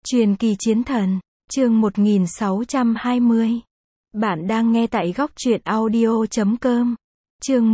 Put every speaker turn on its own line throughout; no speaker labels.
Truyền kỳ chiến thần, chương 1620. Bạn đang nghe tại góc truyện audio.com. Chương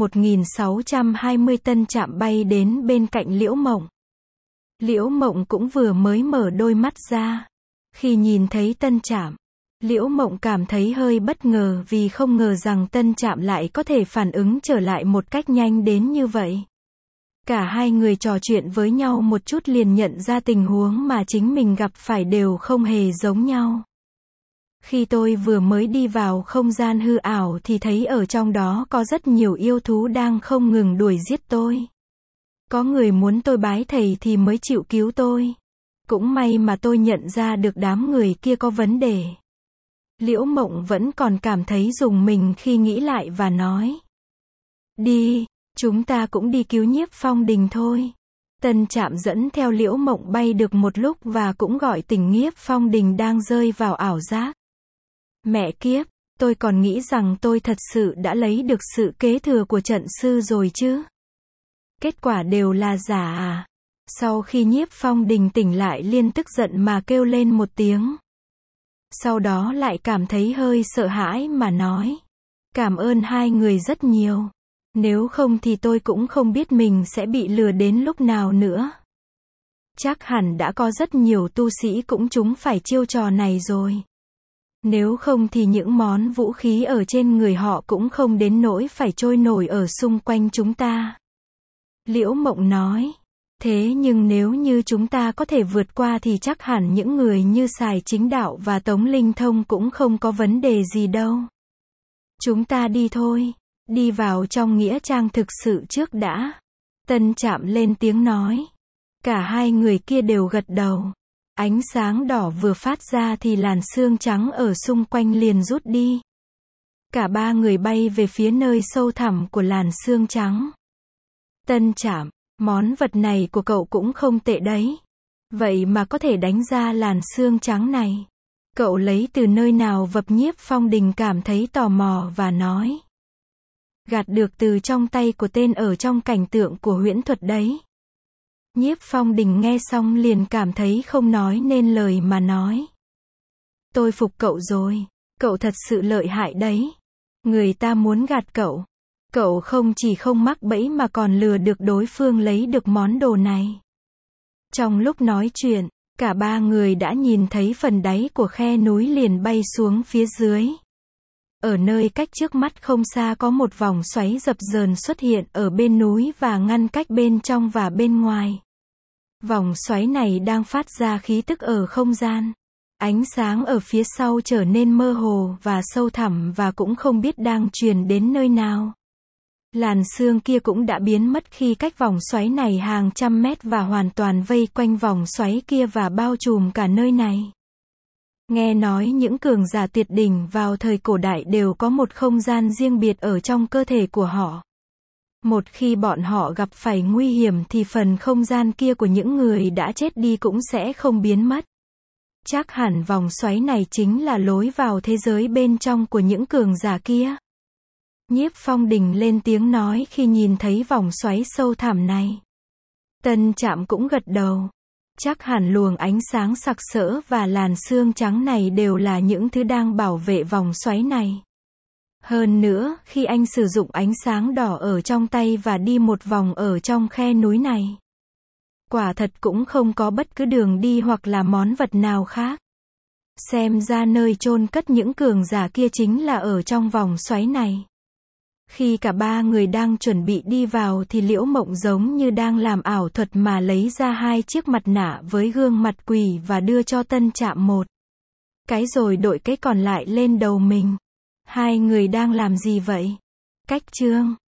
1620 Tân Trạm bay đến bên cạnh Liễu Mộng. Liễu Mộng cũng vừa mới mở đôi mắt ra. Khi nhìn thấy Tân Trạm, Liễu Mộng cảm thấy hơi bất ngờ vì không ngờ rằng Tân Trạm lại có thể phản ứng trở lại một cách nhanh đến như vậy. Cả hai người trò chuyện với nhau một chút liền nhận ra tình huống mà chính mình gặp phải đều không hề giống nhau. Khi tôi vừa mới đi vào không gian hư ảo thì thấy ở trong đó có rất nhiều yêu thú đang không ngừng đuổi giết tôi. Có người muốn tôi bái thầy thì mới chịu cứu tôi. Cũng may mà tôi nhận ra được đám người kia có vấn đề. Liễu Mộng vẫn còn cảm thấy rùng mình khi nghĩ lại và nói: Đi, chúng ta cũng đi cứu Nhiếp Phong Đình thôi. Tân Trạm dẫn theo Liễu Mộng bay được một lúc và cũng gọi tỉnh Nhiếp Phong Đình đang rơi vào ảo giác. Mẹ kiếp, tôi còn nghĩ rằng tôi thật sự đã lấy được sự kế thừa của trận sư rồi chứ. Kết quả đều là giả à? Sau khi Nhiếp Phong Đình tỉnh lại liền tức giận mà kêu lên một tiếng. Sau đó lại cảm thấy hơi sợ hãi mà nói: Cảm ơn hai người rất nhiều. Nếu không thì tôi cũng không biết mình sẽ bị lừa đến lúc nào nữa. Chắc hẳn đã có rất nhiều tu sĩ cũng trúng phải chiêu trò này rồi. Nếu không thì những món vũ khí ở trên người họ cũng không đến nỗi phải trôi nổi ở xung quanh chúng ta. Liễu Mộng nói: Thế nhưng nếu như chúng ta có thể vượt qua thì chắc hẳn những người như Sài Chính Đạo và Tống Linh Thông cũng không có vấn đề gì đâu. Chúng ta đi thôi. Đi vào trong nghĩa trang thực sự trước đã. Tân Trạm lên tiếng nói. Cả hai người kia đều gật đầu. Ánh sáng đỏ vừa phát ra thì làn sương trắng ở xung quanh liền rút đi. Cả ba người bay về phía nơi sâu thẳm của làn sương trắng. Tân Trạm, món vật này của cậu cũng không tệ đấy. Vậy mà có thể đánh ra làn sương trắng này. Cậu lấy từ nơi nào? Vập Nhiếp Phong Đình cảm thấy tò mò và nói. Gạt được từ trong tay của tên ở trong cảnh tượng của huyễn thuật đấy. Nhiếp Phong Đình nghe xong liền cảm thấy không nói nên lời mà nói. Tôi phục cậu rồi. Cậu thật sự lợi hại đấy. Người ta muốn gạt cậu. Cậu không chỉ không mắc bẫy mà còn lừa được đối phương lấy được món đồ này. Trong lúc nói chuyện, cả ba người đã nhìn thấy phần đáy của khe núi liền bay xuống phía dưới. Ở nơi cách trước mắt không xa có một vòng xoáy dập dờn xuất hiện ở bên núi và ngăn cách bên trong và bên ngoài. Vòng xoáy này đang phát ra khí tức ở không gian. Ánh sáng ở phía sau trở nên mơ hồ và sâu thẳm và cũng không biết đang truyền đến nơi nào. Làn sương kia cũng đã biến mất khi cách vòng xoáy này hàng trăm mét và hoàn toàn vây quanh vòng xoáy kia và bao trùm cả nơi này. Nghe nói những cường giả tuyệt đỉnh vào thời cổ đại đều có một không gian riêng biệt ở trong cơ thể của họ. Một khi bọn họ gặp phải nguy hiểm thì phần không gian kia của những người đã chết đi cũng sẽ không biến mất. Chắc hẳn vòng xoáy này chính là lối vào thế giới bên trong của những cường giả kia. Nhiếp Phong Đình lên tiếng nói khi nhìn thấy vòng xoáy sâu thẳm này. Tân Trạm cũng gật đầu. Chắc hẳn luồng ánh sáng sặc sỡ và làn sương trắng này đều là những thứ đang bảo vệ vòng xoáy này. Hơn nữa, khi anh sử dụng ánh sáng đỏ ở trong tay và đi một vòng ở trong khe núi này, quả thật cũng không có bất cứ đường đi hoặc là món vật nào khác. Xem ra nơi chôn cất những cường giả kia chính là ở trong vòng xoáy này. Khi cả ba người đang chuẩn bị đi vào thì Liễu Mộng giống như đang làm ảo thuật mà lấy ra hai chiếc mặt nạ với gương mặt quỷ và đưa cho Tân Trạm một cái rồi đội cái còn lại lên đầu mình. Hai người đang làm gì vậy? Cách chương